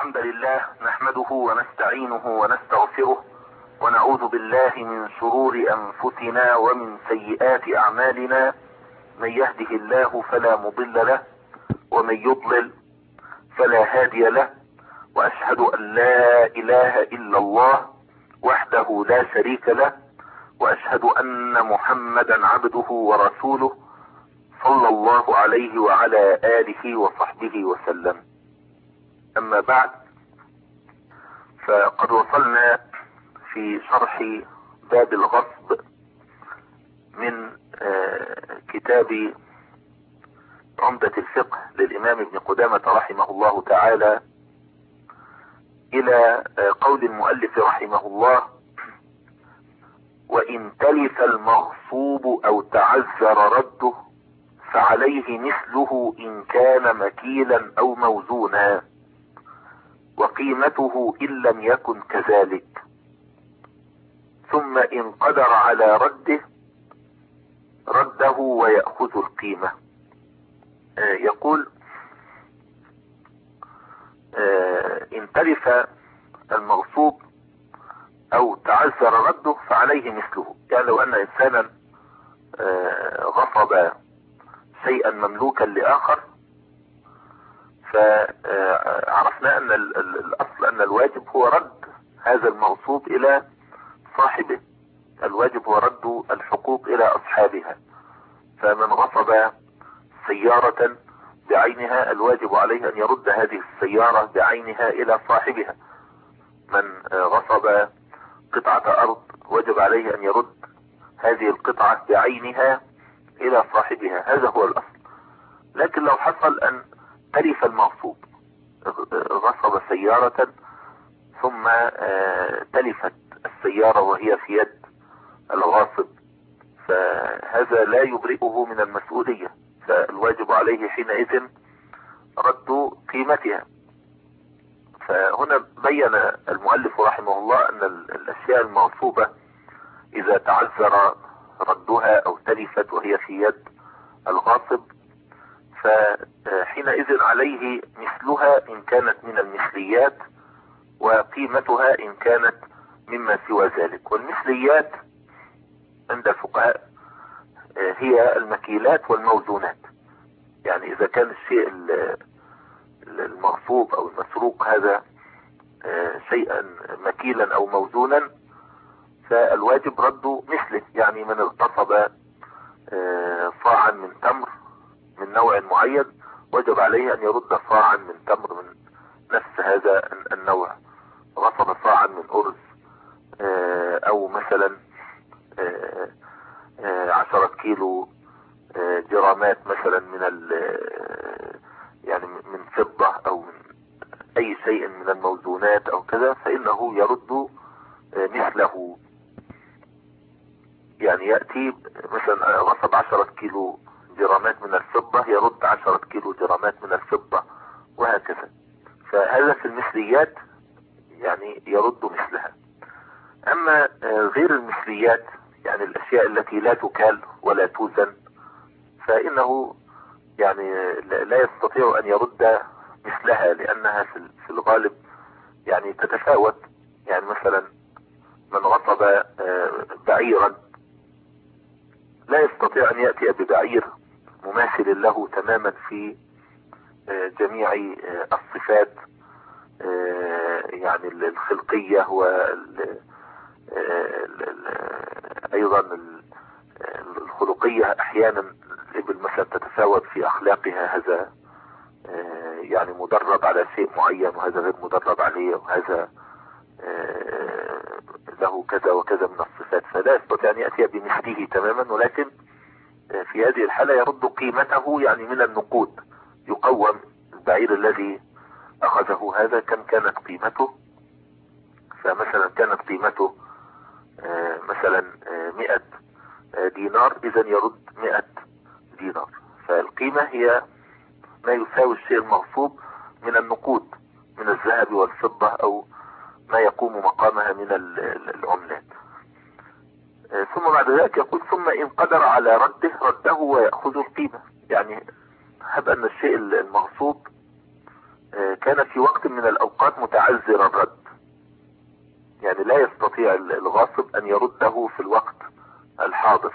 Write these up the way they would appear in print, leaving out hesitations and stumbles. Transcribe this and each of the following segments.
الحمد لله نحمده ونستعينه ونستغفره ونعوذ بالله من شرور انفسنا ومن سيئات اعمالنا. من يهده الله فلا مضل له ومن يضلل فلا هادي له، واشهد ان لا اله الا الله وحده لا شريك له، واشهد ان محمدا عبده ورسوله صلى الله عليه وعلى آله وصحبه وسلم. أما بعد، فقد وصلنا في شرح باب الغصب من كتاب عمدة الفقه للإمام ابن قدامة رحمه الله تعالى إلى قول المؤلف رحمه الله: وإن تلف المغصوب أو تعذر رده فعليه مثله إن كان مكيلا أو موزونا، وقيمته إن لم يكن كذلك، ثم إن قدر على رده ويأخذ القيمة. يقول: إن تلف المغصوب أو تعذر رده فعليه مثله. يعني لو أن إنسانا غصب شيئا مملوكا لآخر، فعرفنا أن الأصل أن الواجب هو رد هذا المغصوب إلى صاحبه. الواجب هو رد الحقوق إلى أصحابها. فمن غصب سيارة بعينها الواجب عليه أن يرد هذه السيارة بعينها إلى صاحبها. من غصب قطعة أرض وجب عليه أن يرد هذه القطعة بعينها إلى صاحبها. هذا هو الأصل. لكن لو حصل أن تلف المغصوب، غصب سيارة ثم تلفت السيارة وهي في يد الغاصب، فهذا لا يبرئه من المسؤولية، فالواجب عليه حينئذ رد قيمتها. فهنا بين المؤلف رحمه الله أن الأشياء المغصوبة إذا تعذر ردها أو تلفت وهي في يد الغاصب فحينئذ عليه مثلها إن كانت من المثليات، وقيمتها إن كانت مما سوى ذلك. والمثليات عند الفقهاء هي المكيلات والموزونات. يعني إذا كان الشيء المغصوب أو المسروق هذا شيئا مكيلا أو موزونا فالواجب رد مثله. يعني من اغتصب صاعا من تمر من نوع معين وجب عليه أن يرد صاعا من تمر من نفس هذا النوع. غصب صاعا من أرز أو مثلا 10 كيلو جرامات مثلا من يعني من فضة أو من أي شيء من الموزونات أو كذا، فإنه يرد مثله. يعني يأتي مثلا غصب 10 كيلو جرامات من الفضة يرد 10 كيلو جرامات من الفضة، وهكذا. فهذا في المثليات يعني يرد مثلها. أما غير المثليات، يعني الأشياء التي لا تكال ولا توزن، فإنه يعني لا يستطيع أن يرد مثلها، لأنها في الغالب يعني تتفاوت. يعني مثلا من غصب بعيرا لا يستطيع أن يأتي ببعير مماثل له تماما في جميع الصفات، يعني الخلقية أيضا الخلقية. أحيانا الإبل مثلا تتفاوت في أخلاقها، هذا يعني مدرب على شيء معين وهذا غير مدرب عليه، وهذا له كذا وكذا من الصفات، فلا يستطيع أن يأتي بمثله تماما. ولكن في هذه الحالة يرد قيمته، يعني من النقود يقوم البعير الذي أخذه هذا كم كانت قيمته. فمثلا كانت قيمته مثلا 100 دينار، إذا يرد 100 دينار. فالقيمة هي ما يساوي الشيء المغصوب من النقود، من الذهب والفضة أو ما يقوم مقامها من العملات. ثم بعد ذلك يقول: ثم إن قدر على رده ويأخذ القيمة. يعني هب أن الشيء المغصوب كان في وقت من الأوقات متعذر الرد، يعني لا يستطيع الغاصب أن يرده في الوقت الحاضر.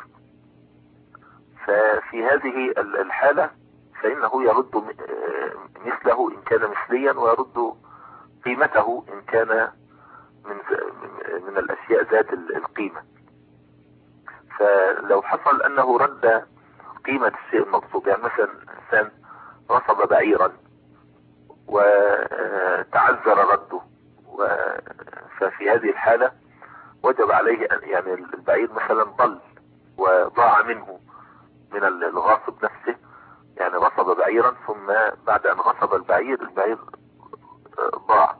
ففي هذه الحالة فإنه يرد مثله إن كان مثليا، ويرد قيمته إن كان من الأشياء ذات القيمة. فلو حصل أنه رد قيمة الشيء المغصوب، يعني مثلا إنسان غصب بعيرا وتعذر رده، ففي هذه الحالة وجب عليه أن يعني البعير مثلا ضل وضاع منه من الغاصب نفسه، يعني غصب بعيرا ثم بعد أن غصب البعير ضاع،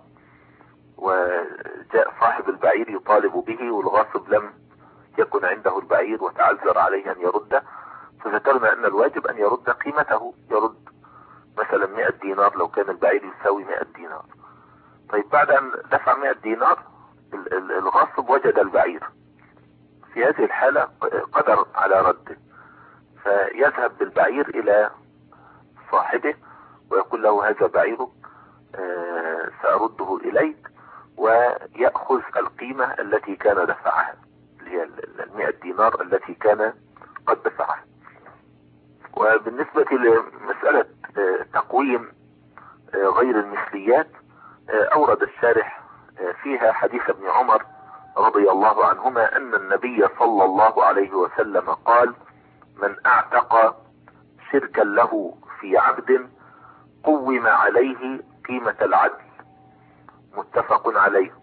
وجاء صاحب البعير يطالب به والغاصب لم يكن عنده البعير وتعذر عليه أن يرده. فذكرنا أن الواجب أن يرد قيمته، يرد مثلا 100 دينار لو كان البعير يساوي 100 دينار. طيب بعد أن دفع 100 دينار الغاصب وجد البعير، في هذه الحالة قدر على رده، فيذهب بالبعير إلى صاحبه ويقول له هذا بعيرك سأرده إليك، ويأخذ القيمة التي كان دفعها، اللي هي 100 دينار التي كان قد دفعها. وبالنسبة لمسألة تقويم غير المثليات، أورد الشارح فيها حديث ابن عمر رضي الله عنهما أن النبي صلى الله عليه وسلم قال: من اعتق شركا له في عبد قوم عليه قيمة العدل، متفق عليه.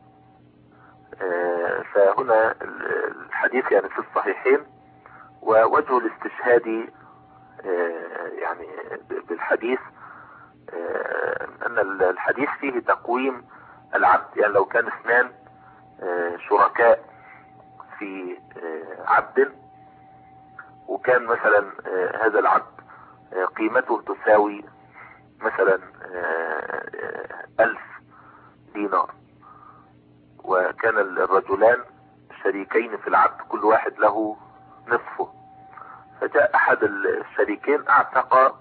فهنا الحديث يعني في الصحيحين، ووجه الاستشهاد يعني بالحديث ان الحديث فيه تقويم العبد، يعني لو كان اثنان شركاء في عبد، وكان مثلا هذا العبد قيمته تساوي مثلا 1000 دينار، وكان الرجلان شريكين في العبد كل واحد له نصفه، فجاء احد الشريكين اعتق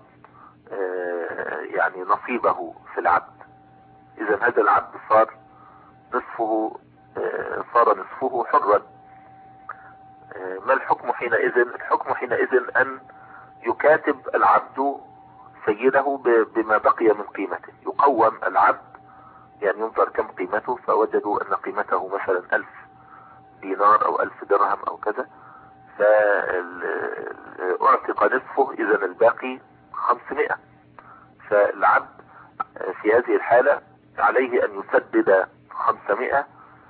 يعني نصيبه في العبد، اذا هذا العبد صار نصفه حرا. ما الحكم حينئذ؟ الحكم حينئذ ان يكاتب العبد سيده بما بقي من قيمته، يقوم العبد، يعني ينظر كم قيمته، فوجدوا ان قيمته مثلا 1000 دينار او 1000 درهم او كذا، فاعتق نصفه، اذا الباقي 500. فالعبد في هذه الحالة عليه ان يسدد 500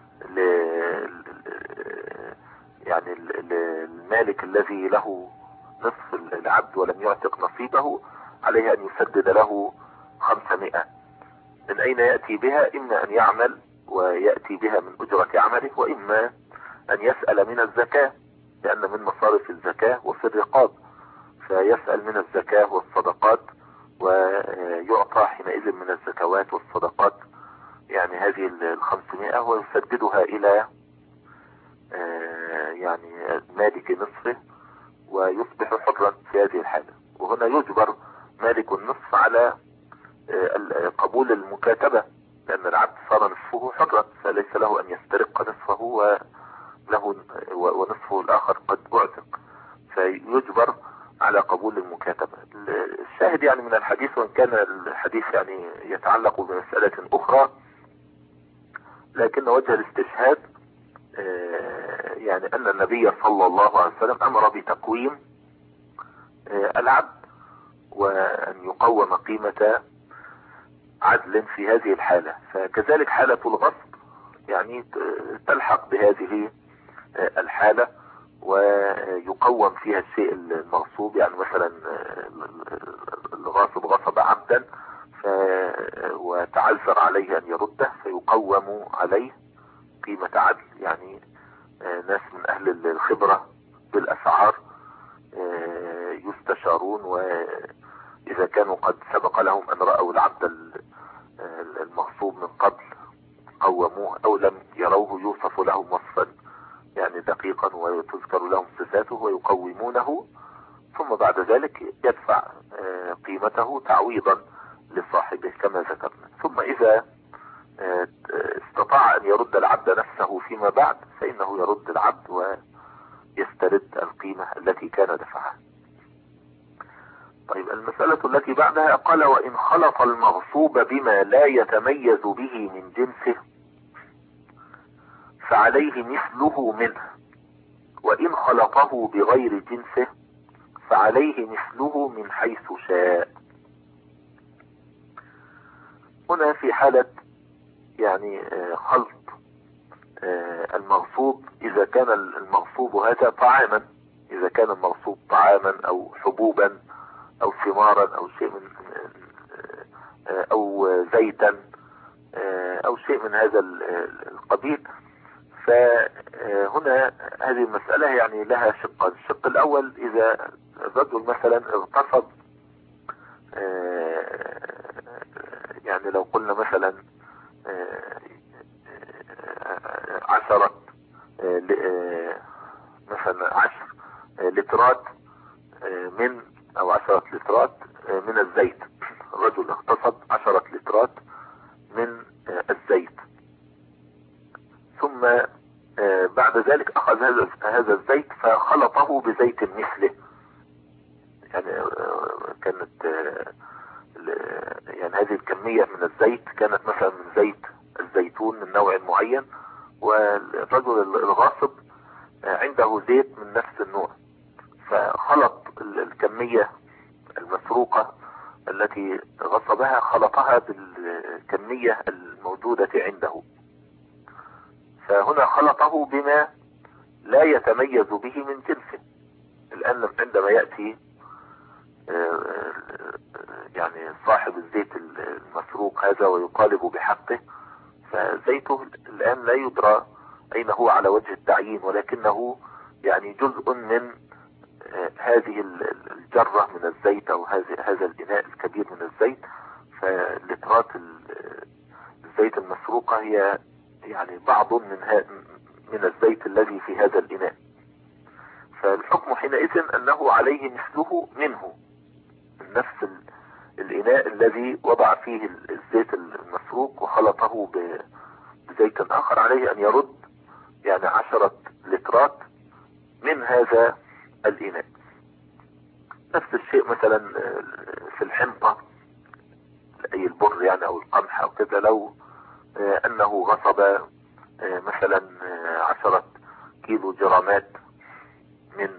يعني المالك الذي له نصف العبد ولم يعتق نصيبه، عليه ان يسدد له 500. من اين يأتي بها؟ اما ان يعمل ويأتي بها من اجرة عمله، واما ان يسأل من الزكاة، لان من مصارف الزكاة وفي الرقاب، فيسأل من الزكاة والصدقات ويعطى حينئذ من الزكوات والصدقات يعني هذه 500، ويسددها الى يعني مالك نصفه ويصبح حرا في هذه الحالة. وهنا يجبر مالك النصف على قبول المكاتبة، لأن العبد صار نصفه حرا، فليس له أن يسترق نصفه ونصفه الآخر قد أعتق، فيجبر على قبول المكاتبة. الشاهد يعني من الحديث، وإن كان الحديث يعني يتعلق بمسألة أخرى، لكن وجه الاستشهاد يعني أن النبي صلى الله عليه وسلم أمر بتقويم العبد، وأن يقوم قيمة عدل في هذه الحالة. فكذلك حالة الغصب يعني تلحق بهذه الحالة، ويقوم فيها الشيء المغصوب، يعني مثلا الغاصب غصب عبدا وتعذر عليه أن يرده، فيقوم عليه قيمة عدل، يعني ناس من أهل الخبرة بالأسعار يستشارون، وإذا كانوا قد سبق لهم أن رأوا العبد المغصوب من قبل قوموه، أو لم يروه يوصف لهم وصفا يعني دقيقا وتذكر لهم صفاته ويقومونه، ثم بعد ذلك يدفع قيمته تعويضا لصاحبه كما ذكرنا. ثم إذا استطاع أن يرد العبد نفسه فيما بعد فإنه يرد العبد ويسترد القيمة التي كان دفعها. طيب المسألة التي بعدها قال: وإن خلط المغصوب بما لا يتميز به من جنسه فعليه مثله منه، وإن خلطه بغير جنسه فعليه مثله من حيث شاء. هنا في حالة يعني خلط المغصوب، إذا كان المغصوب هذا طعاما، إذا كان المغصوب طعاما أو حبوبا أو ثمارا أو شيء من أو زيتا أو شيء من هذا القبيل، فهنا هذه المسألة يعني لها شقان. الشق الأول: إذا الرجل مثلا اغتصب، يعني لو قلنا مثلا 10 لترات من أو 10 لترات من الزيت، الرجل اغتصب 10 لترات من الزيت، ثم بعد ذلك أخذ هذا الزيت فخلطه بزيت مثله، يعني كانت يعني هذه الكمية من الزيت كانت مثلا من زيت الزيتون من نوع معين، والرجل الغاصب عنده زيت من نفس النوع، فخلط الكمية المسروقة التي غصبها، خلطها بالكمية الموجودة عنده، فهنا خلطه بما لا يتميز به من جنسه. الآن عندما يأتي يعني صاحب الزيت المسروق هذا ويطالب بحقه، فزيته الآن لا يدرى أين هو على وجه التعيين، ولكنه يعني جزء من هذه الجرة من الزيت أو هذا الإناء الكبير من الزيت. فلترات الزيت المسروقة هي يعني بعض من الزيت الذي في هذا الإناء، فالحكم حينئذ أنه عليه مثله منه، من نفس الإناء الذي وضع فيه الزيت المسروق وخلطه بزيت آخر، عليه أن يرد يعني 10 لترات من هذا الإناء. نفس الشيء مثلا في الحنطة، أي البر يعني أو القمح أو كذا، لو أنه غصب مثلا 10 كيلو جرامات من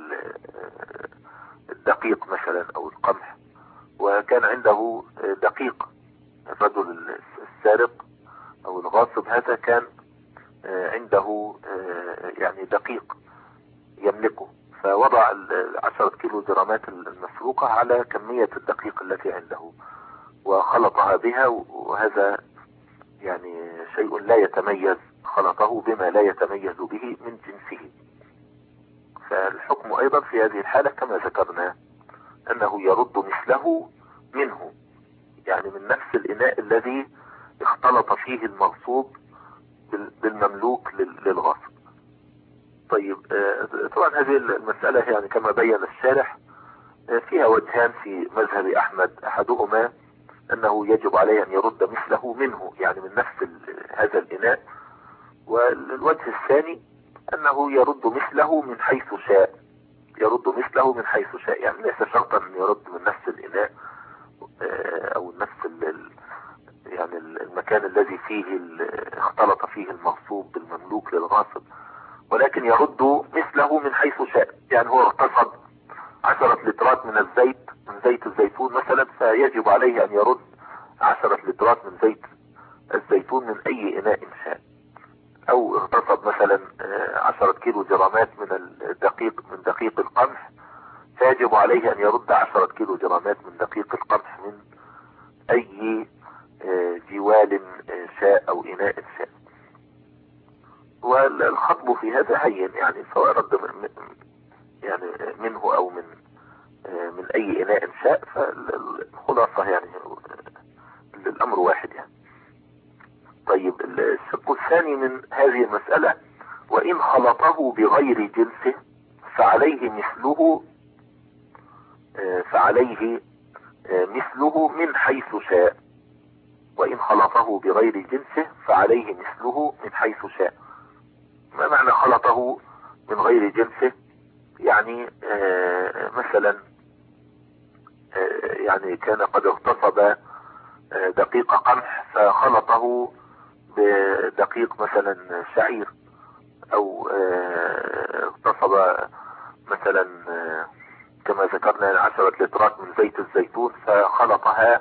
الدقيق مثلا أو القمح، وكان عنده دقيق، الرجل السارق أو الغاصب هذا كان عنده يعني دقيق يملكه، فوضع 10 كيلو جرامات المسروقة على كمية الدقيق التي عنده وخلطها بها، وهذا يعني شيء لا يتميز، خلطه بما لا يتميز به من جنسه. فالحكم أيضا في هذه الحالة كما ذكرنا أنه يرد مثله منه، يعني من نفس الإناء الذي اختلط فيه المغصوب بالمملوك للغاصب. طيب طبعا هذه المسألة يعني كما بين الشارح فيها وجهان في مذهب أحمد، أحدهما أنه يجب عليه أن يرد مثله منه، يعني من نفس هذا الإناء، والوجه الثاني أنه يرد مثله من حيث شاء، يرد مثله من حيث شاء، يعني ليس شرطا أن يرد من نفس الإناء أو نفس يعني المكان الذي فيه اختلط فيه المغصوب بالمملوك للغاصب، ولكن يرد مثله من حيث شاء. يعني هو اغتصب 10 لترات من الزيت، من زيت الزيتون مثلا، فيجب عليه أن يرد 10 لترات من زيت الزيتون من أي إناء شاء. أو اغتصب مثلا 10 كيلو جرامات من الدقيق، من دقيق القمح، فيجب عليه أن يرد 10 كيلو جرامات من دقيق القمح من أي جوال شاء أو إناء شاء. والخطب في هذا هين، يعني سواء رد يعني منه أو من أي إناء شاء، فالخلاصة يعني الأمر واحد يعني. طيب الشق الثاني من هذه المسألة: وإن خلطه بغير جنسه فعليه مثله، فعليه مثله من حيث شاء، وإن خلطه بغير جنسه فعليه مثله من حيث شاء. ما معنى خلطه من غير جنسه؟ يعني مثلا يعني كان قد اغتصب دقيق قمح فخلطه بدقيق مثلا شعير، او اغتصب مثلا كما ذكرنا 10 لترات من زيت الزيتون فخلطها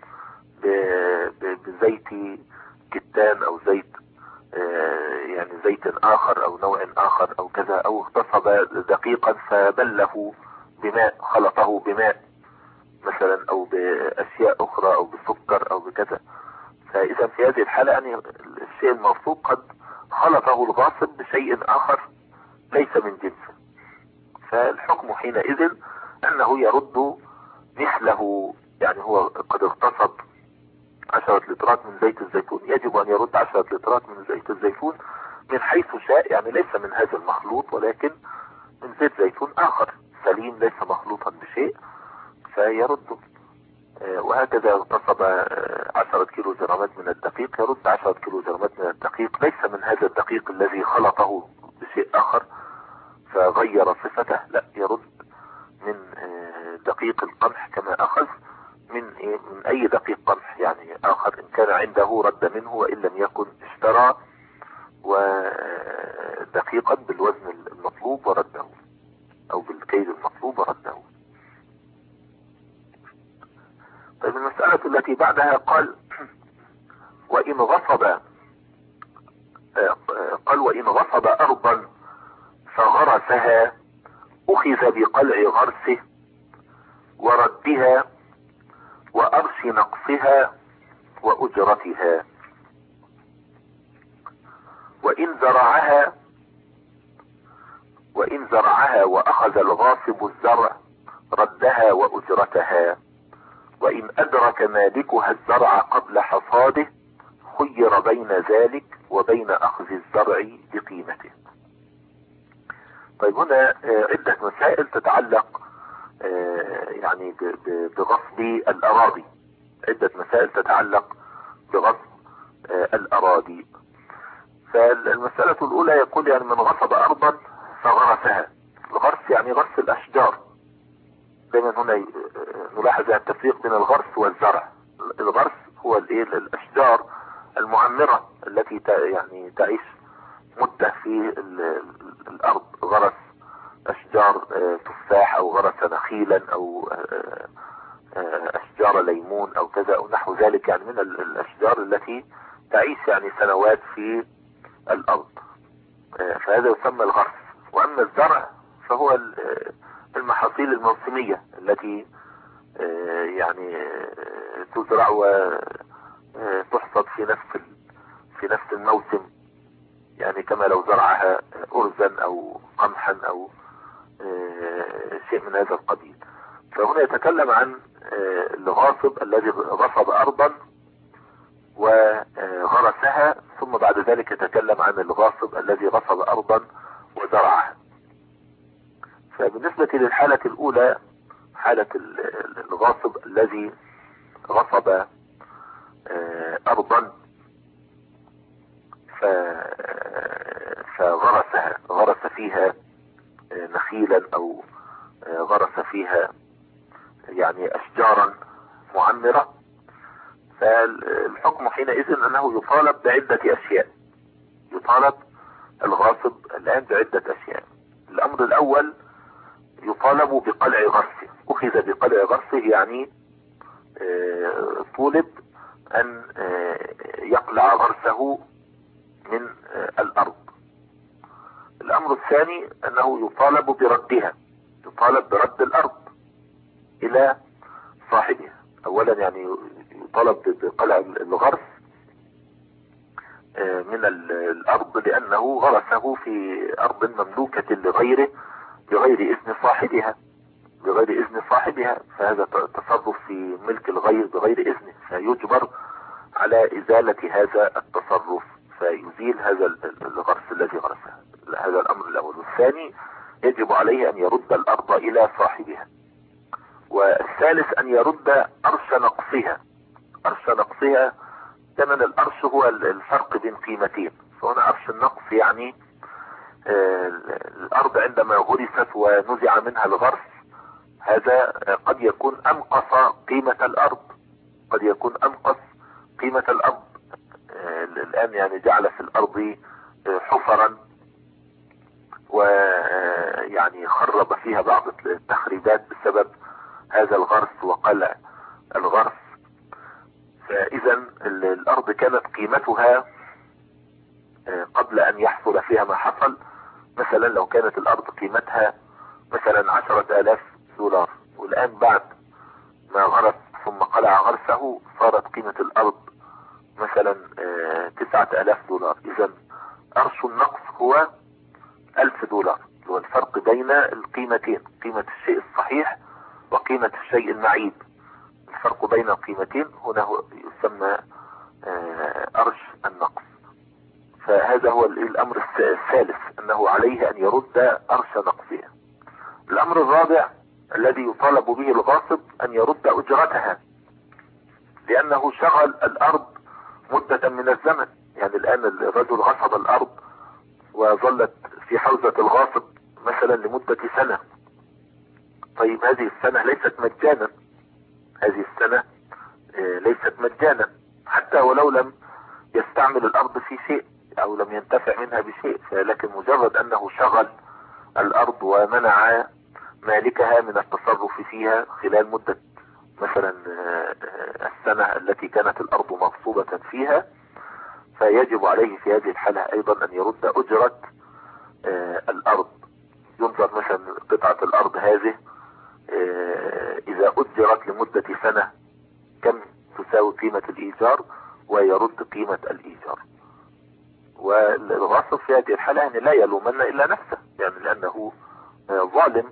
بزيت كتان او زيت يعني زيت اخر او نوع اخر او كذا، او اغتصب دقيقا فبله بماء، خلطه بماء مثلا او باشياء اخرى او بسكر او بكذا. فاذا في هذه الحالة يعني الشيء المغصوب قد خلطه الغاصب بشيء اخر ليس من جنسه، فالحكم حينئذ انه يرد مثله. يعني هو قد اغتصب 10 لترات من زيت الزيتون، يجب ان يرد 10 لترات من زيت الزيتون من حيث شاء، يعني ليس من هذا المخلوط ولكن من زيت زيتون اخر سليم ليس مخلوطا بشيء فيرد. وهكذا اغتصب 10 كيلو جرامات من الدقيق يرد 10 كيلو جرامات من الدقيق ليس من هذا الدقيق الذي خلطه بشيء اخر فغير صفته، لا، يرد من دقيق القمح كما اخذ من اي دقيق قمح يعني اخر ان كان عنده رد منه، وان لم يكن اشترى ودقيقا بالوزن المطلوب ورده او بالكيل المطلوب ورده. طيب المسألة التي بعدها قال وإن غصب وإن غصب أرضا فغرسها أخذ بقلع غرسه وردها وأرش نقصها وأجرتها. وإن زرعها وأخذ الغاصب الزرع ردها وأجرتها. وإن أدرك مالكها الزرع قبل حصاده خير بين ذلك وبين أخذ الزرع بقيمته. طيب هنا عدة مسائل تتعلق يعني بغصب الأراضي، عدة مسائل تتعلق بغصب الأراضي. فالمسألة الأولى يقول يعني من غصب أرضا فغرسها. الغرس يعني غرس الأشجار، دايما هنا نلاحظ التفريق بين الغرس والزرع. الغرس هو الأشجار المعمرة التي يعني تعيش مدة في الأرض، غرس أشجار تفاح أو غرس نخيلا أو أشجار ليمون أو كذا أو نحو ذلك، يعني من الأشجار التي تعيش يعني سنوات في الأرض، فهذا يسمى الغرس. وأما الزرع فهو المحاصيل الموسمية التي يعني تزرع وتحصد في نفس الموسم، يعني كما لو زرعها أرزا أو قمحا أو شيء من هذا القبيل. فهنا يتكلم عن الغاصب الذي غصب أرضا وغرسها، ثم بعد ذلك يتكلم عن الغاصب الذي غصب أرضا وزرعها. فبالنسبة للحالة الأولى حالة الغاصب الذي غصب أرضا فغرسها، غرس فيها نخيلا أو غرس فيها يعني أشجارا معمرة، فالحكم حينئذ أنه يطالب بعدة أشياء. يطالب الغاصب الآن بعدة أشياء. الأمر الأول يطالب بقلع غرسه. أخذ بقلع غرسه يعني طولب أن يقلع غرسه من الأرض. الأمر الثاني أنه يطالب بردها، يطالب برد الأرض إلى صاحبها. أولا يعني يطالب بقلع الغرس من الأرض لأنه غرسه في أرض مملوكة لغيره بغير إذن صاحبها، بغير إذن صاحبها، فهذا تصرف في ملك الغير بغير إذنه، فيجبر على إزالة هذا التصرف فيزيل هذا الغرس الذي غرسه. هذا الأمر الأول. الثاني يجب عليه أن يرد الأرض إلى صاحبها. والثالث أن يرد أرش نقصها. أرش نقصها كمان الأرش هو الفرق بين قيمتين، فهنا أرش النقص يعني الأرض عندما غرست ونزع منها الغرس، هذا قد يكون أنقص قيمة الأرض، قد يكون أنقص قيمة الأرض. الآن يعني جعل في الأرض حفرا ويعني خرب فيها بعض التخريبات بسبب هذا الغرس وقلع الغرس. فإذا الأرض كانت قيمتها قبل أن يحصل فيها ما حصل، مثلا لو كانت الأرض قيمتها مثلا 10,000 دولار، والآن بعد ما غرس ثم قلع غرسه صارت قيمة الأرض مثلا 9,000 دولار. إذا أرش النقص هو 1,000 دولار، هو الفرق بين القيمتين، قيمة الشيء الصحيح وقيمة الشيء المعيب. الفرق بين القيمتين هنا هو يسمى أرش النقص. فهذا هو الأمر الثالث، أنه عليه أن يرد أرش نقصها. الأمر الرابع الذي يطالب به الغاصب أن يرد أجرتها، لأنه شغل الأرض مدة من الزمن. يعني الآن الرجل غصب الأرض وظلت في حوزة الغاصب مثلا لمدة سنة. طيب هذه السنة ليست مجانا، هذه السنة ليست مجانا، حتى ولو لم يستعمل الأرض في شيء أو لم ينتفع منها بشيء، لكن مجرد أنه شغل الأرض ومنع مالكها من التصرف فيها خلال مدة مثلا السنة التي كانت الأرض مغصوبة فيها، فيجب عليه في هذه الحالة أيضا أن يرد أجرة الأرض. ينظر مثلا قطعة الأرض هذه إذا أجرت لمدة سنة كم تساوي قيمة الإيجار، ويرد قيمة الإيجار. والغاصب في هذه الحالة يعني لا يلومن إلا نفسه، يعني لأنه ظالم،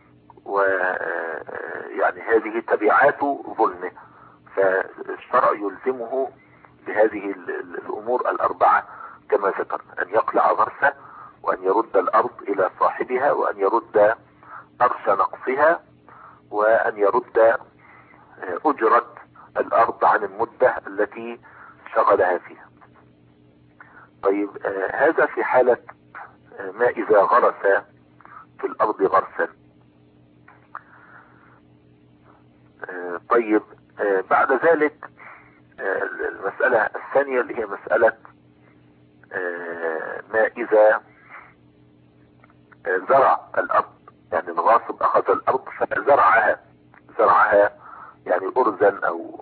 ويعني هذه تبعات ظلمه، فالشرع يلزمه بهذه الأمور الأربعة كما ذكر: أن يقلع غرسه، وأن يرد الأرض إلى صاحبها، وأن يرد أرش نقصها، وأن يرد أجرة الأرض عن المدة التي شغلها فيها. طيب هذا في حالة ما إذا غرس في الأرض غرسا. طيب بعد ذلك المسألة الثانية اللي هي مسألة ما إذا زرع الأرض، يعني الغاصب أخذ الأرض فزرعها، زرعها يعني أرزا أو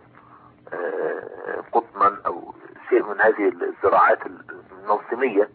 قطنا أو شيء من هذه الزراعات الموسمية.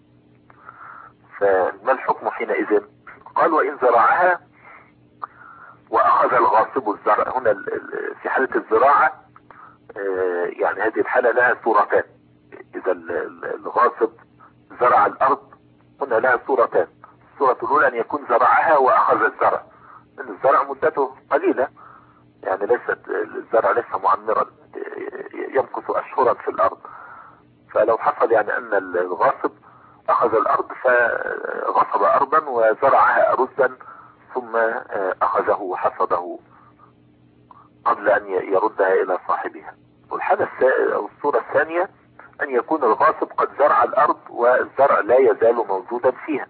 فما الحكم حينئذ؟ قال: وإن زرعها وأخذ الغاصب الزرع. هنا في حالة الزراعة يعني هذه الحالة لها صورتان. إذا الغاصب زرع الأرض هنا لها صورتان: الصورة الأولى أن يكون زرعها وأخذ الزرع، لأن الزرع مدته قليلة، يعني ليست الزرع ليس معمرا، يمكث أشهرا في الأرض. فلو حصل يعني أن الغاصب أخذ الأرض فغصب أرضا وزرعها أرزا ثم أخذه وحصده قبل أن يردها إلى صاحبها. والحالة أو الصورة الثانية أن يكون الغاصب قد زرع الأرض والزرع لا يزال موجودا فيها.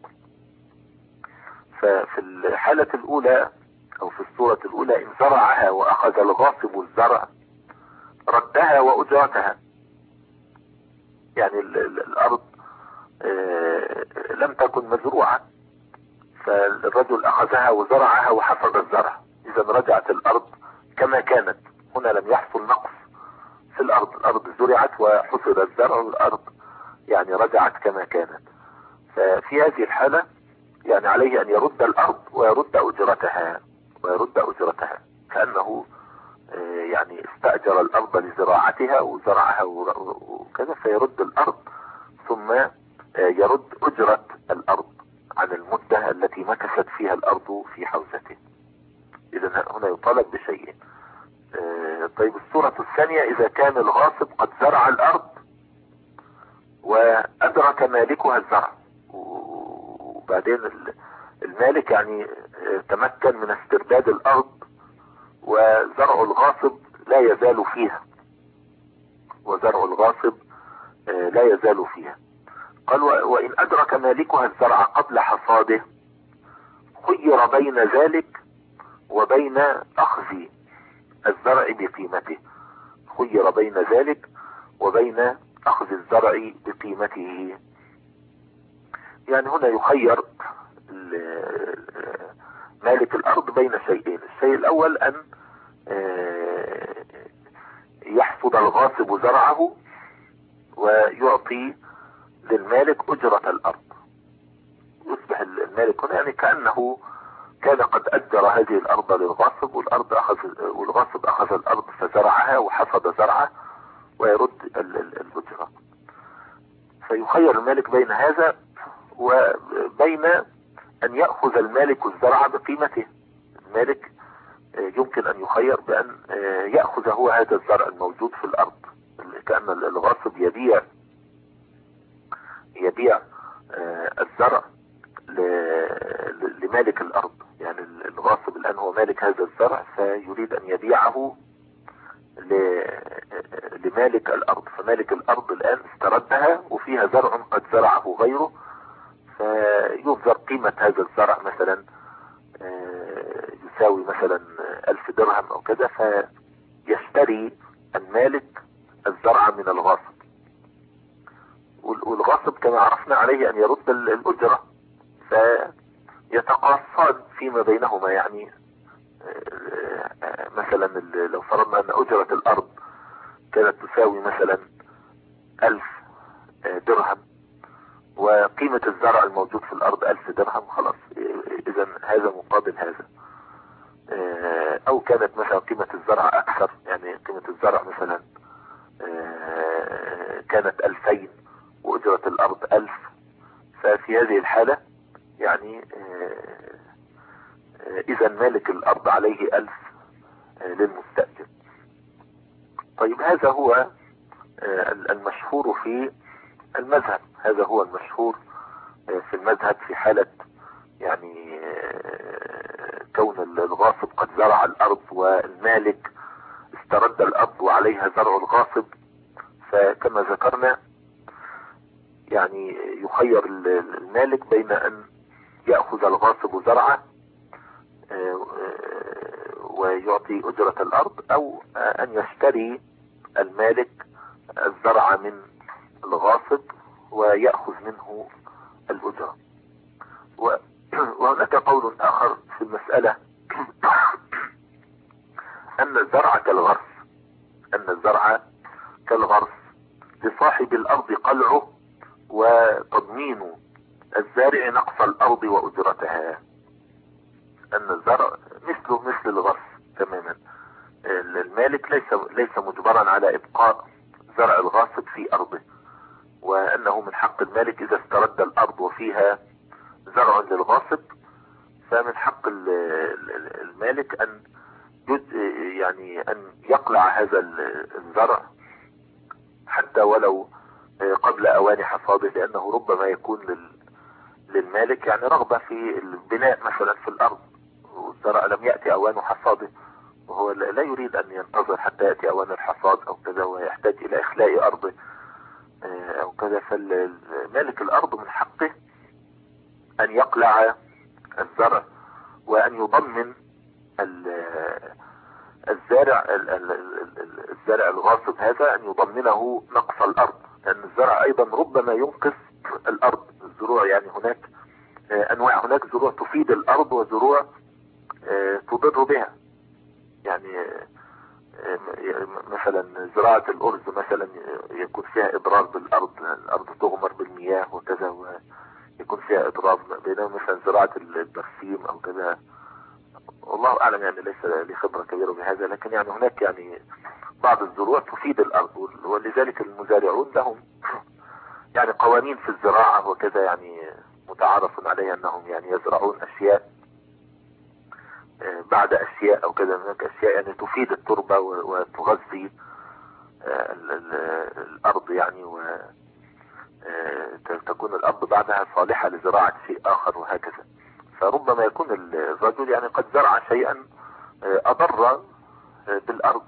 ففي الحالة الأولى أو في الصورة الأولى إن زرعها وأخذ الغاصب الزرع ردها وأجرتها، يعني الأرض لم تكن مزروعة، فالرجل أخذها وزرعها وحفظ الزرع، إذا رجعت الأرض كما كانت. هنا لم يحصل نقص في الأرض، الأرض زرعت وحفظ الزرع، والأرض يعني رجعت كما كانت. ففي هذه الحالة يعني عليه أن يرد الأرض ويرد أجرتها، ويرد أجرتها كأنه يعني استأجر الأرض لزراعتها وزرعها وكذا، فيرد الأرض ثم يرد أجرة الأرض عن المدة التي مكثت فيها الأرض في حوزته. إذا هنا يطالب بشيء. طيب الصورة الثانية إذا كان الغاصب قد زرع الأرض وأدرك مالكها الزرع، وبعدين المالك يعني تمكن من استرداد الأرض وزرع الغاصب لا يزال فيها، وزرع الغاصب لا يزال فيها. قال وإن أدرك مالكها الزرع قبل حصاده خير بين ذلك وبين أخذ الزرع بقيمته، خير بين ذلك وبين أخذ الزرع بقيمته. يعني هنا يخير مالك الأرض بين شيئين. الشيء الأول أن يحصد الغاصب زرعه ويعطي للمالك أجرة الأرض، يصبح المالك هنا يعني كأنه كان قد أجر هذه الأرض للغاصب، والغاصب أخذ الأرض فزرعها وحصد زرعه ويرد الأجرة. فيخير المالك بين هذا وبين أن يأخذ المالك الزرع بقيمته. المالك يمكن أن يخير بأن يأخذ هو هذا الزرع الموجود في الأرض، كأن الغاصب يبيع الزرع لمالك الأرض. يعني الغاصب الآن هو مالك هذا الزرع فيريد أن يبيعه لمالك الأرض، فمالك الأرض الآن استردها وفيها زرع قد زرعه غيره، فينظر قيمة هذا الزرع مثلا يساوي مثلا 1000 درهم أو كذا، فيشتري المالك الزرع من الغاصب. والغاصب كما عرفنا عليه أن يرد الأجرة، فيتقاصان فيما بينهما. يعني مثلا لو فرضنا أن أجرة الأرض كانت تساوي مثلا 1000 درهم وقيمة الزرع الموجود في الأرض 1000 درهم، خلاص إذا هذا مقابل هذا. أو كانت مثلا قيمة الزرع أكثر، يعني قيمة الزرع مثلا كانت 2000 وأجرة الأرض 1000، ففي هذه الحالة يعني إذا مالك الأرض عليه 1000 للمستأجر. طيب هذا هو المشهور في المذهب، هذا هو المشهور في المذهب في حالة يعني كون الغاصب قد زرع الأرض والمالك استرد الأرض وعليها زرع الغاصب. فكما ذكرنا يعني يخير المالك بين أن يأخذ الغاصب زرعه ويعطي أجرة الأرض، أو أن يشتري المالك الزرع من الغاصب ويأخذ منه الأجرة. وهناك قول آخر في المسألة أن الزرع كالغرس، أن الزرع كالغرس لصاحب الأرض قلعه وتضمين الزارع نقص الأرض وأجرتها. أن الزرع مثل الغرس تماما. المالك ليس مجبرا على إبقاء زرع الغاصب في أرضه، وأنه من حق المالك إذا استرد الأرض وفيها زرع للغاصب فمن حق المالك أن يقلع هذا الزرع حتى ولو قبل أوان حصاده، لأنه ربما يكون للمالك يعني رغبة في البناء مثلا في الأرض والزرع لم يأتي أوان حصاده، وهو لا يريد أن ينتظر حتى يأتي أوان الحصاد أو كذا ويحتاج إلى إخلاء أرضه أو كذا. فالمالك الأرض من حقه أن يقلع الزرع وأن يضمن الزارع الغاصب هذا أن يضمنه نقص الأرض، لأن الزرع أيضا ربما ينقص الأرض. الزروع يعني هناك أنواع، هناك زروع تفيد الأرض وزروع تضر بها. يعني مثلا زراعة الأرز مثلا يكون فيها إضرار بالأرض، الأرض تغمر بالمياه وكذا ويكون فيها إضرار، بينما مثلا زراعة البرسيم أو كذا والله أعلم، يعني ليس لي خبرة كبيرة بهذا، لكن يعني هناك يعني بعض الزروع تفيد الأرض، ولذلك المزارعون لهم يعني قوانين في الزراعة وكذا، يعني متعارف عليه أنهم يعني يزرعون أشياء بعد أشياء أو كذا. هناك أشياء يعني تفيد التربة وتغذي الأرض يعني، وتكون الأرض بعدها صالحة لزراعة شيء آخر وهكذا. فربما يكون الرجل يعني قد زرع شيئا أضر بالارض.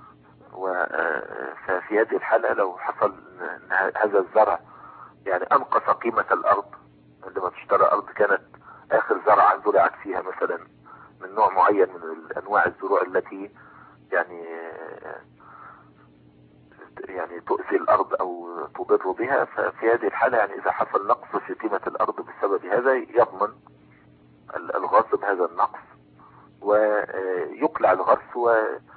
ففي هذه الحالة لو حصل ان هذا الزرع يعني انقص قيمة الارض، عندما تشترى ارض كانت اخر زرعة زرعت فيها مثلا من نوع معين من انواع الزروع التي يعني تؤذي الارض او تضر بها، ففي هذه الحالة يعني اذا حصل نقص في قيمة الارض بسبب هذا يضمن الغاصب هذا النقص ويقلع الغرس، و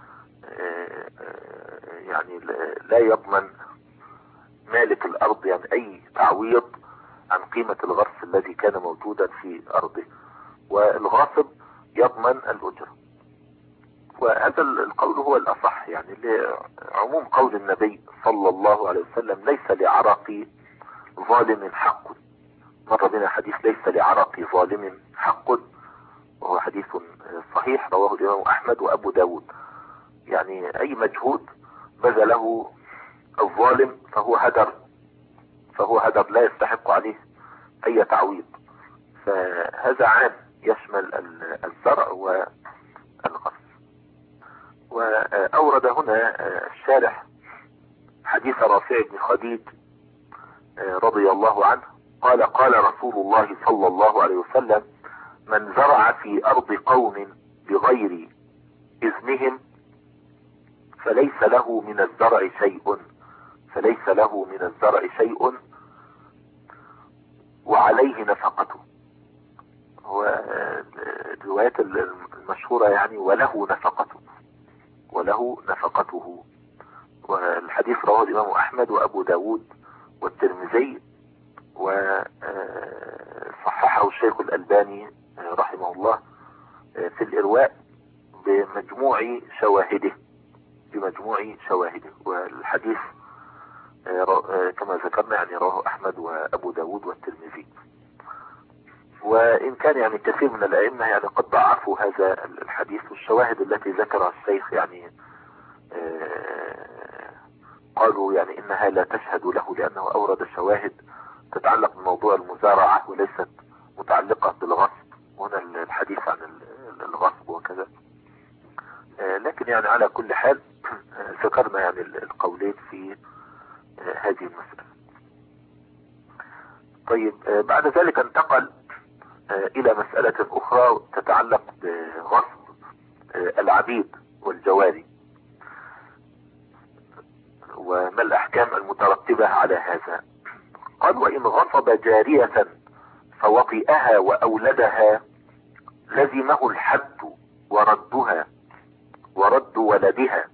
يعني لا يضمن مالك الارض يعني اي تعويض عن قيمة الغرس الذي كان موجودا في ارضه، والغاصب يضمن الاجرة. وهذا القول هو الاصح يعني لعموم قول النبي صلى الله عليه وسلم: ليس لعرق ظالم حق. مر بنا حديث ليس لعرق ظالم حق، وهو حديث صحيح رواه الامام احمد وابو داود. يعني اي مجهود بذله الظالم فهو هدر لا يستحق عليه اي تعويض. فهذا عام يشمل الزرع والغرس. واورد هنا الشارح حديث رافع بن خديج رضي الله عنه قال: قال رسول الله صلى الله عليه وسلم: من زرع في ارض قوم بغير اذنهم فليس له من الزرع شيء وعليه نفقته. هو الروايات المشهورة يعني وله نفقته. والحديث رواه الإمام أحمد وأبو داود والترمذي، وصححه الشيخ الألباني رحمه الله في الإرواء بمجموع شواهده. والحديث كما ذكرنا يعني رواه أحمد وأبو داود والترمذي. وإن كان يعني كثير من الأئمة يعني قد ضعفوا هذا الحديث، والشواهد التي ذكرها الشيخ يعني قالوا يعني إنها لا تشهد له، لأنه أورد شواهد تتعلق بموضوع المزارعة وليست متعلقة بالغصب، هنا الحديث عن الغصب وكذا. لكن يعني على كل حال ذكرنا يعني القولين في هذه المسألة. طيب، بعد ذلك انتقل إلى مسألة أخرى تتعلق بغصب العبيد والجواري، وما الأحكام المترتبة على هذا. قال: وإن غصب جارية فوطئها وأولدها لزمه الحد وردها ورد ولدها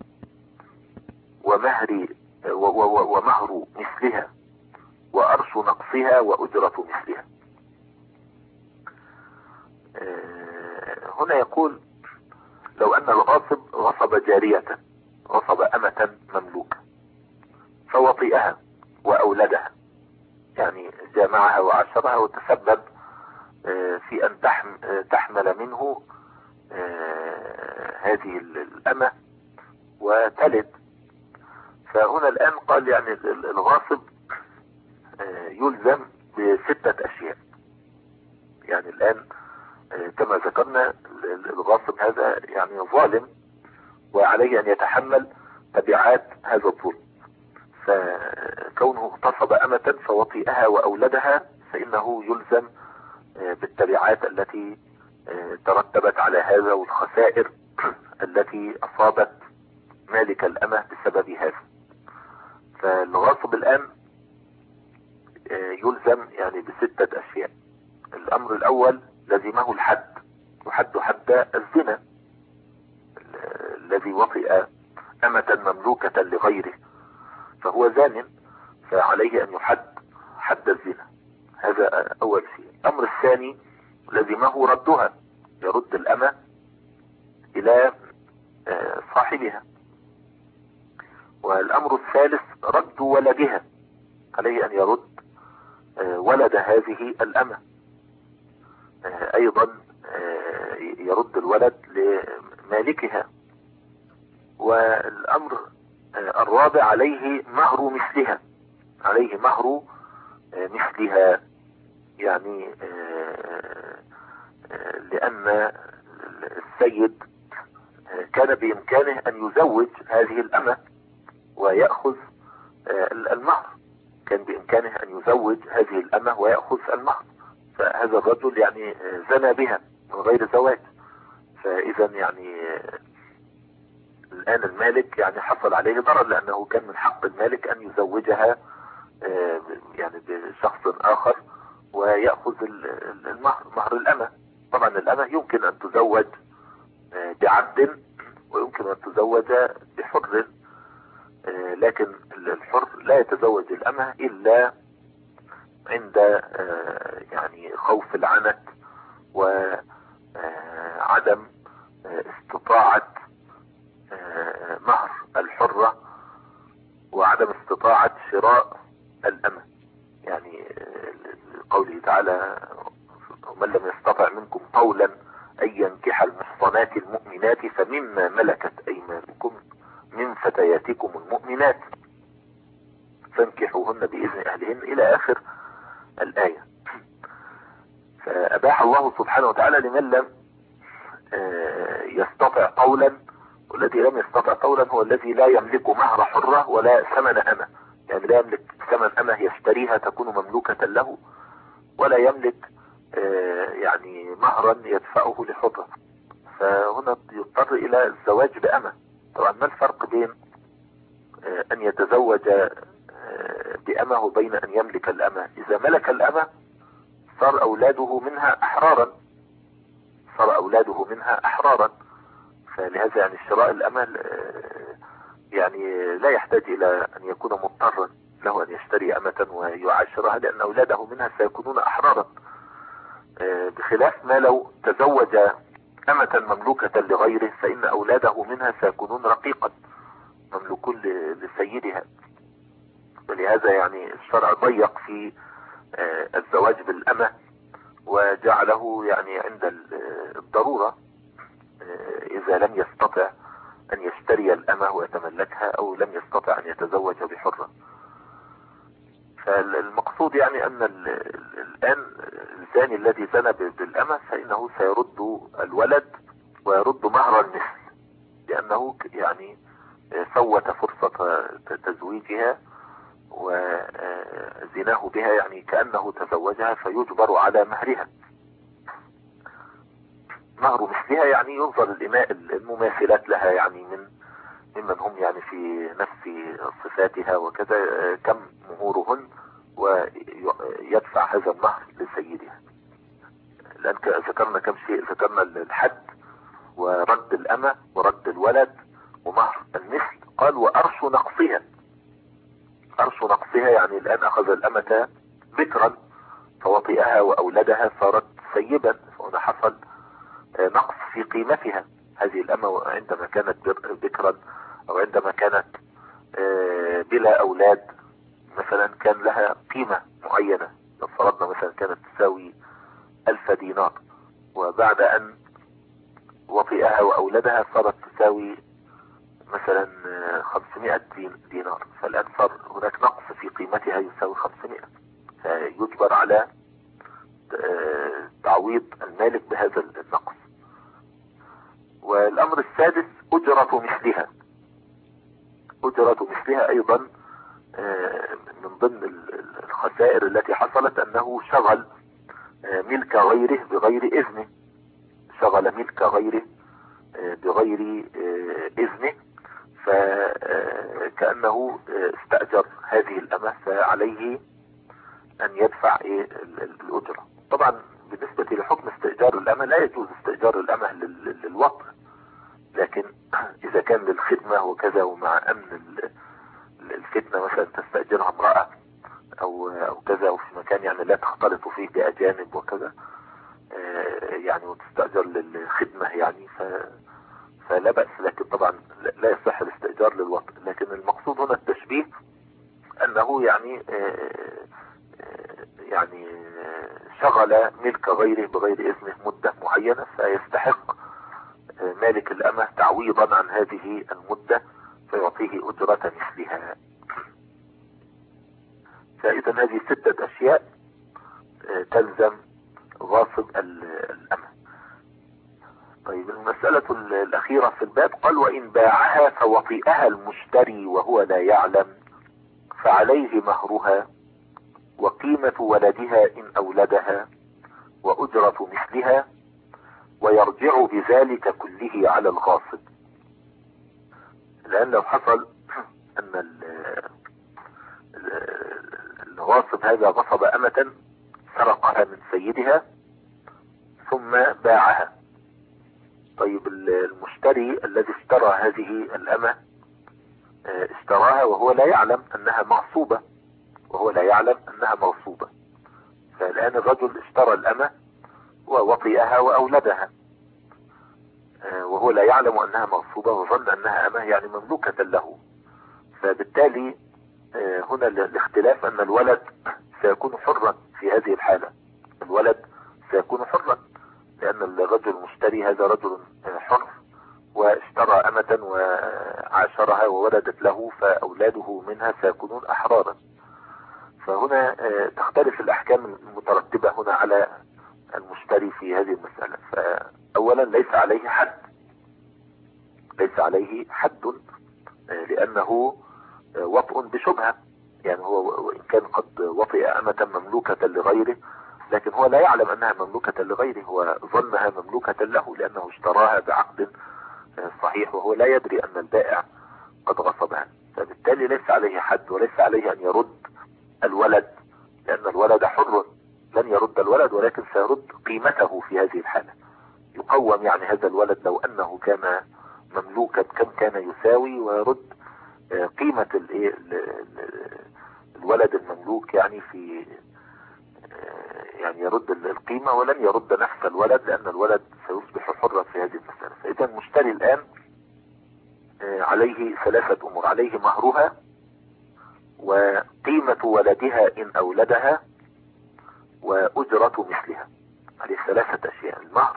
ومهر مثلها وأرش نقصها وأجرة مثلها. هنا يقول: لو أن الغاصب غصب جارية، غصب أمة مملوكة فوطئها وأولدها، يعني جامعها وعشرها وتسبب في أن تحمل منه هذه الأمة وتلد. فهنا الآن قال يعني الغاصب يلزم ب6 أشياء. يعني الآن كما ذكرنا الغاصب هذا يعني ظالم وعليه أن يتحمل تبعات هذا الظلم، فكونه اغتصب أمة فوطئها وأولدها فإنه يلزم بالتبعات التي ترتبت على هذا والخسائر التي أصابت مالك الأمة بسبب هذا. فالغاصب الآن يلزم يعني ب6 أشياء. الأمر الأول لزمه الحد، وحد الزنا. الذي وطئ أمة مملوكة لغيره فهو زان، فعليه أن يحد حد الزنا. هذا أول شيء. الأمر الثاني لزمه ردها، يرد الأمة إلى صاحبها. والأمر الثالث رد ولدها، عليه أن يرد ولد هذه الأمة، أيضا يرد الولد لمالكها. والأمر الرابع عليه مهر مثلها، يعني لأن السيد كان بإمكانه أن يزوج هذه الأمة ويأخذ المهر. كان بإمكانه أن يزوج هذه الأمة ويأخذ المهر. فهذا الرجل يعني زنى بها من غير زواج. فإذا يعني الآن المالك يعني حصل عليه ضرر، لأنه كان من حق المالك أن يزوجها يعني بشخص آخر ويأخذ المهر، مهر الأمة. طبعا الأمة يمكن أن تزوج بعبد ويمكن أن تزوج بحر، لكن الحر لا يتزوج الأمة إلا عند يعني خوف العنت وعدم استطاعة مهر الحرة وعدم استطاعة شراء الأمة. يعني قوله تعالى ومن لم يستطع منكم قولا أن ينكح المحصنات المؤمنات فمما ملكت أيمانكم من فتياتكم المؤمنات فانكحوهن بإذن أهلهن إلى آخر الآية. فأباح الله سبحانه وتعالى لمن لم يستطع قولا، والذي لم يستطع قولا هو الذي لا يملك مهر حرة ولا ثمن أمة. يعني لا يملك ثمن أمة يشتريها تكون مملوكة له، ولا يملك يعني مهرا يدفعه لحرة. فهنا يضطر إلى الزواج بأمة. طبعا ما الفرق بين أن يتزوج بأمة وبين أن يملك الأمة؟ إذا ملك الأمة صار أولاده منها أحرارا، صار أولاده منها أحرارا. فلهذا يعني شراء الأمة يعني لا يحتاج إلى أن يكون مضطرا له أن يشتري أمة ويعاشرها، لأن أولاده منها سيكونون أحرارا، بخلاف ما لو تزوج أمة مملوكة لغيره فإن أولاده منها سيكونون رقيقا مملوكون لسيدها. ولهذا يعني الشرع ضيق في الزواج بالأمة وجعله يعني عند الضرورة، إذا لم يستطع أن يشتري الأمة ويتملكها أو لم يستطع أن يتزوج بحرة. فالمقصود يعني أن الآن الزاني الذي زنى بالأمة فإنه سيرد الولد ويرد مهر المثل، لأنه يعني فوت فرصة تزويجها وزناه بها، يعني كأنه تزوجها فيجبر على مهرها. مهر مثلها يعني ينظر الإماء المماثلات لها، يعني ممن هم يعني في نفس صفاتها وكذا كم مهورهن ويدفع هذا المهر لسيدها. لأن ذكرنا كم شيء، ذكرنا الحد ورد الأمة ورد الولد ومهر المثل. قال وأرش نقصها. أرش نقصها يعني الآن أخذ الأمة بكرا فوطئها وأولدها صارت سيبا، فهنا حصل نقص في قيمتها. هذه الأمة عندما كانت بكرا أو عندما كانت بلا أولاد مثلا كان لها قيمة معينة، لو فرضنا مثلا كانت تساوي 1000 دينار، وبعد أن وطئها وأولدها صارت تساوي مثلا 500 دينار، فالآن صار هناك نقص في قيمتها يساوي 500، فيجبر على تعويض المالك بهذا النقص. والأمر السادس أجرة مثلها. أجرة مثلها أيضا من ضمن الخسائر التي حصلت أنه شغل ملك غيره بغير إذنه، شغل ملك غيره بغير إذنه، فكأنه استأجر هذه الأمة فعليه أن يدفع الأجرة. طبعا بالنسبة لحكم استئجار الأمة لا يجوز استئجار الأمة للوطء، لكن إذا كان للخدمة وكذا ومع أمن الفتنة مثلا تستأجرها امرأة أو كذا وفي مكان يعني لا تختلط فيه بأجانب وكذا يعني وتستأجر للخدمة يعني فلا بأس، لكن طبعا لا يصح الاستئجار للوطء. لكن المقصود هنا التشبيه أنه يعني شغل ملك غيره بغير إذنه مدة معينة، فيستحق مالك الأمة تعويضا عن هذه المدة فيعطيه أجرة مثلها. فإذا هذه 6 أشياء تلزم غاصب الأمة. طيب المسألة الأخيرة في الباب قال وإن باعها فوطئها المشتري وهو لا يعلم فعليه مهرها وقيمة ولدها إن أولدها وأجرة مثلها ويرجع بذلك كله على الغاصب. لأن لو حصل أن الغاصب هذا غصب أمة سرقها من سيدها ثم باعها. طيب المشتري الذي اشترى هذه الأمة اشتراها وهو لا يعلم أنها مغصوبة، فالآن الرجل اشترى الأمة ووطئها وأولدها وهو لا يعلم أنها مغصوبة وظن أنها أمة يعني مملوكة له. فبالتالي هنا الاختلاف أن الولد سيكون حرا في هذه الحالة، لأن الرجل المشتري هذا رجل حر واشترى أمة وعاشرها وولدت له، فأولاده منها سيكونون أحرارا. فهنا تختلف الأحكام المترتبة هنا على المشتري في هذه المسألة. فأولا ليس عليه حد لأنه وطء بشبهة، يعني هو وإن كان قد وطئ أمة مملوكة لغيره لكن هو لا يعلم أنها مملوكة لغيره، هو ظنها مملوكة له لأنه اشتراها بعقد صحيح وهو لا يدري أن البائع قد غصبها. فبالتالي ليس عليه حد وليس عليه أن يرد الولد، لأن الولد حر، لن يرد الولد ولكن سيرد قيمته في هذه الحالة. يقوم يعني هذا الولد لو أنه كان مملوكا كم كان يساوي، ويرد قيمة الولد المملوك يعني في يعني يرد القيمة ولن يرد نفس الولد، لأن الولد سيصبح حرا في هذه المسألة. فإذا المشتري الآن عليه ثلاثة أمور: عليه مهرها وقيمة ولدها إن أولدها وأجرة مثلها. عليه ثلاثة أشياء: المهر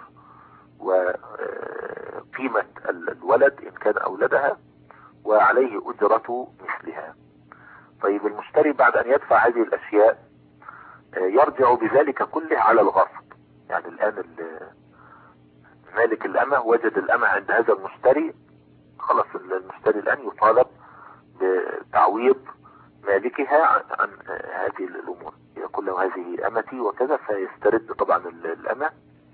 وقيمة الولد إن كان أولدها وعليه أجرة مثلها. طيب المشتري بعد أن يدفع هذه الأشياء يرجع بذلك كله على الغصب. يعني الآن مالك الأمة وجد الأمة عند هذا المشتري، خلاص المشتري الآن يطالب بتعويض مالكها عن هذه الأمور. يقول له هذه أمتي وكذا، فيسترد طبعا الأمة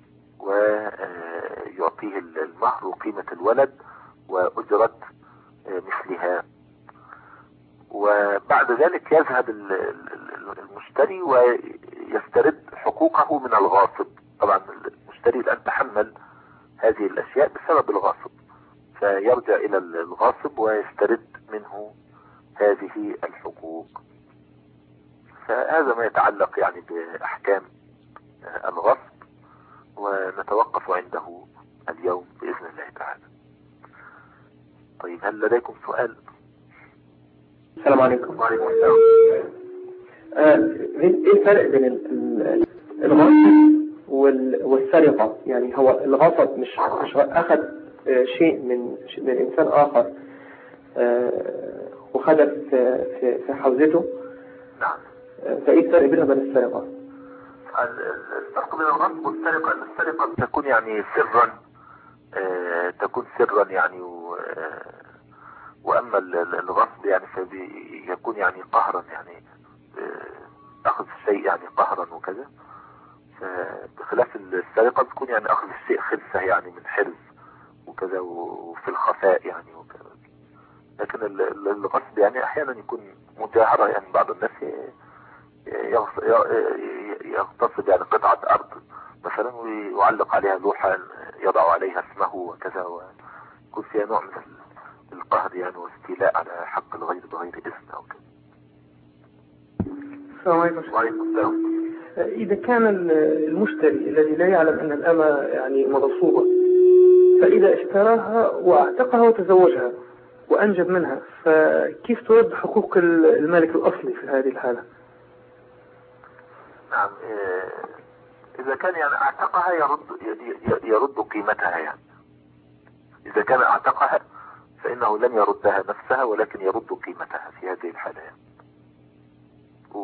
ويعطيه المهر وقيمة الولد وأجرة مثلها. وبعد ذلك يذهب المشتري ويسترد حقوقه من الغاصب. طبعا المشتري الآن تحمل هذه الأشياء بسبب الغاصب، فيرجع إلى الغاصب ويسترد منه هذه الحقوق. فهذا ما يتعلق يعني بأحكام الغصب، ونتوقف عنده اليوم بإذن الله تعالى. طيب هل لديكم سؤال؟ السلام عليكم. وعليكم السلام. ايه الفرق بين الغصب والسرقة؟ يعني هو الغصب مش أخذ شيء من إنسان آخر وخدر في حوزته. نعم. فايه الفرق بينها وبين السرقة؟ الفرق بين الغصب والسرقة ان السرقة تكون يعني سرا يعني واما الغصب يعني فيكون يعني قهرا، يعني اخذ الشيء يعني قهرا وكذا. بخلاف السرقة تكون يعني اخذ الشيء خلسة يعني من حرز وكذا وفي الخفاء يعني وكذا. لكن الغصب يعني احيانا يكون مجاهرة، يعني بعض الناس يغتصب يعني قطعة ارض مثلا ويعلق عليها لوحة يضع عليها اسمه وكذا، ويكون فيها نوع من القهر يعني واستيلاء على حق الغير بغير اذن او كذا. السلام عليكم. وعليكم السلام. إذا كان المشتري الذي لا يعلم أن الأمة يعني مغصوبة، فإذا اشتراها واعتقها وتزوجها وأنجب منها، فكيف ترد حقوق المالك الأصلي في هذه الحالة؟ نعم، إذا كان يعني اعتقها يرد قيمتها. يعني إذا كان اعتقها فإنه لن يردها نفسها ولكن يرد قيمتها في هذه الحالة يعني.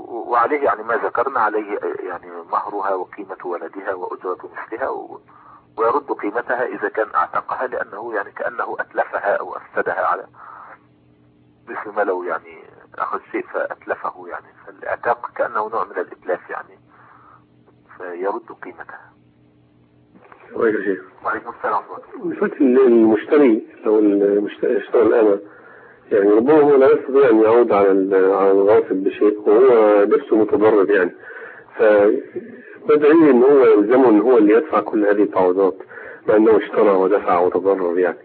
وعليه يعني ما ذكرنا عليه يعني مهرها وقيمة ولدها وأجرة مثلها ويرد قيمتها إذا كان اعتقها، لأنه يعني كأنه أتلفها أو أفسدها، على مثل ما لو يعني أخذ شيء فأتلفه، يعني فالإعتاق كأنه نوع من الإتلاف يعني، فيرد قيمتها. وعليكم السلام. قلت المشتري لو اشترى الأمة، يعني ربما هو لا يستطيع أن يعود على الغاصب بشيء، وهو نفسه متضرر يعني، فبدعي أن هو يلزمه أن هو اللي يدفع كل هذه التعويضات، مع أنه اشترى ودفع وتضرر يعني.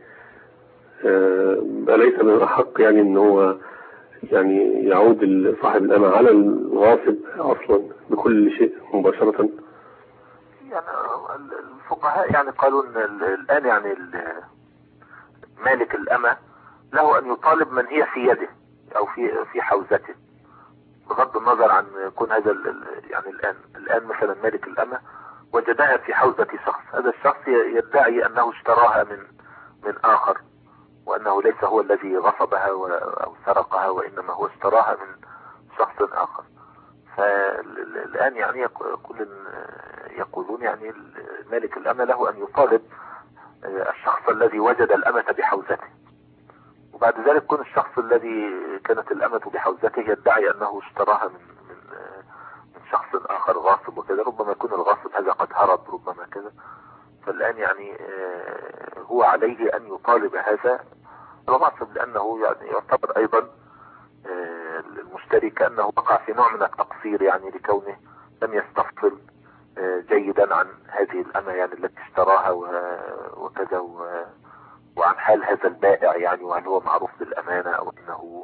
أليس من الأحق يعني أن هو يعني يعود صاحب الأمة على الغاصب أصلا بكل شيء مباشرة؟ يعني الفقهاء يعني قالوا ان الآن يعني مالك الأمة له أن يطالب من هي في يده أو في حوزته، بغض النظر عن يكون هذا يعني الآن مثلا مالك الأمة وجدها في حوزة شخص، هذا الشخص يدعي أنه اشتراها من آخر، وأنه ليس هو الذي غصبها أو سرقها، وإنما هو اشتراها من شخص آخر. فالآن يعني يقولون يعني مالك الأمة له أن يطالب الشخص الذي وجد الأمة بحوزته، وبعد ذلك يكون الشخص الذي كانت الأمة بحوزته يدعي أنه اشتراها من شخص آخر غاصب وكذا، ربما يكون الغاصب هذا قد هرب، ربما كذا. فالآن يعني هو عليه أن يطالب هذا الغاصب، لأنه يعني يعتبر أيضا المشتري كأنه وقع في نوع من التقصير، يعني لكونه لم يستفصل جيدا عن هذه الأمة يعني التي اشتراها وكذا، وعن حال هذا البائع يعني، وهل هو معروف بالأمانة أو أنه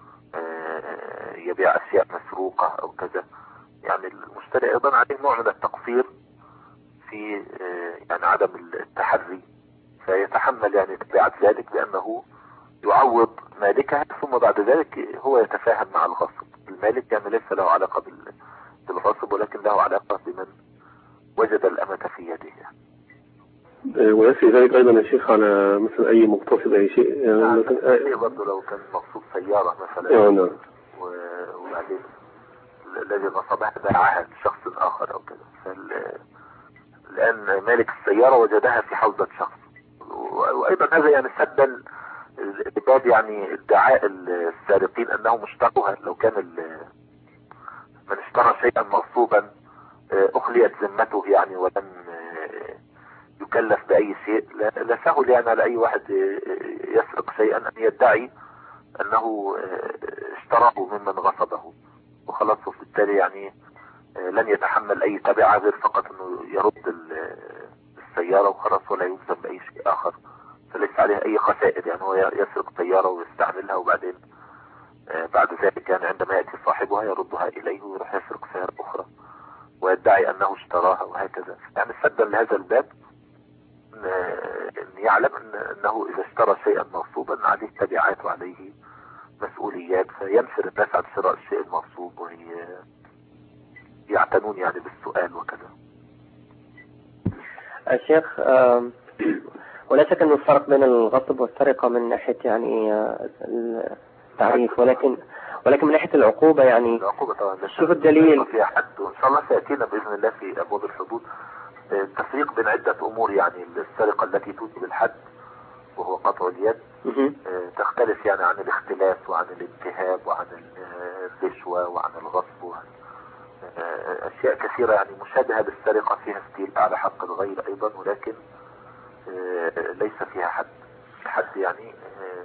يبيع أشياء مسروقة أو كذا. يعني المشتري أيضا عليه نوع من التقصير في يعني عدم التحري، فيتحمل يعني تبعات ذلك، لأنه يعوض مالكها، ثم بعد ذلك هو يتفاهم مع الغاصب. المالك يعني ليس له علاقة بالغاصب، ولكن له علاقة بمن وجد الأمة في يده يعني. ويسري ذلك أيضا يا شيخ على مثل أي مقتصد أي شيء يعني، مثلا برضه لو كان مقصود سيارة مثلا نعم، وبعدين الذي غصبها باعها لشخص آخر أو كذا، فالآن مالك السيارة وجدها في حوزة شخص، وأيضا هذا يعني سدا باب يعني ادعاء السارقين أنهم اشتروها. لو كان من اشترى شيئا مغصوبا أخليت ذمته يعني، ولم يكلف بأي شيء، لا سهل يعني على أي واحد يسرق شيئا أن يدعي أنه اشتراه ممن غصبه وخلاص، وبالتالي يعني لن يتحمل أي تبعة غير فقط أنه يرد السيارة وخلاص، ولا يلزم بأي شيء آخر، فليس عليه أي خسائر. يعني هو يسرق سيارة ويستعملها، وبعدين بعد ذلك يعني عندما يأتي صاحبها يردها إليه ويروح يسرق سيارة أخرى ويدعي أنه اشتراها، وهكذا. يعني سدا لهذا الباب أن يعلم أنه إذا اشترى شيئا مغصوبا عليه تبعات وعليه مسؤوليات، فينفر الناس عن شراء الشيء المغصوب ويعتنون يعني بالسؤال وكذا. الشيخ ولا شك أنه الفرق بين الغصب والسرقة من ناحية يعني التعريف، ولكن من ناحية العقوبة يعني العقوبة طبعا شوف الدليل فيها حد، وإن شاء الله سيأتينا بإذن الله في أبواب الحدود التفريق بين عدة أمور. يعني السرقة التي توجب الحد وهو قطع اليد تختلف يعني عن الاختلاس وعن الانتهاب وعن الرشوة وعن الغصب وعن أشياء كثيرة يعني مشابهة بالسرقة، فيها استيلاء على حق الغير أيضا، ولكن ليس فيها حد. الحد يعني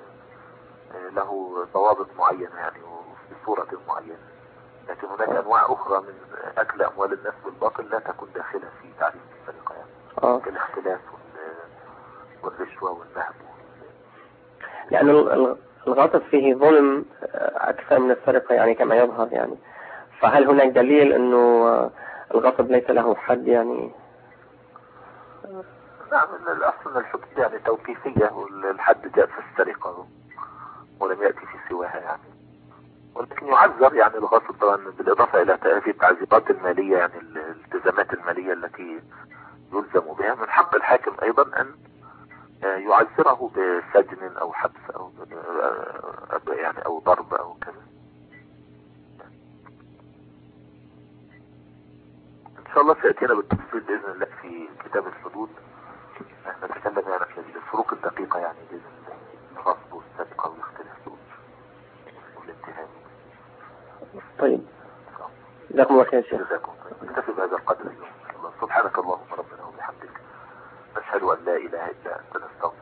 له ضوابط معينة يعني وبصورة معينة، لكن هناك أنواع أخرى من أكل أموال الناس بالباطل لا تكون داخلة في تعريف السرقة يعني كالاختلاس والرشوة والنهب. لأن الغصب فيه ظلم أكثر من السرقة يعني كما يظهر يعني، فهل هناك دليل أنه الغصب ليس له حد يعني؟ نعم، الأصل أن الحدود يعني توقيفية، والحد جاء في السرقة ولم يأتي في سواها يعني، ولكن يعذر يعني الغصب طبعا بالإضافة إلى هذه التعذيبات المالية، يعني الالتزامات المالية التي يلزم بها. من حق الحاكم أيضا أن يعذره بسجن أو حبس أو يعني أو ضرب أو كذا. إن شاء الله سيأتينا بالتفصيل بإذن الله في كتاب الحدود نتكلم يعني في الفروق الدقيقة يعني بين الغصب والسرقة والاختلاف والاتهام. طيب جزاكم الله خير شيخ. جزاكم. نكتفي بهذا القدر اليوم. سبحانك اللهم ربنا وبحمدك نشهد أن لا إله إلا أنت نستغفرك.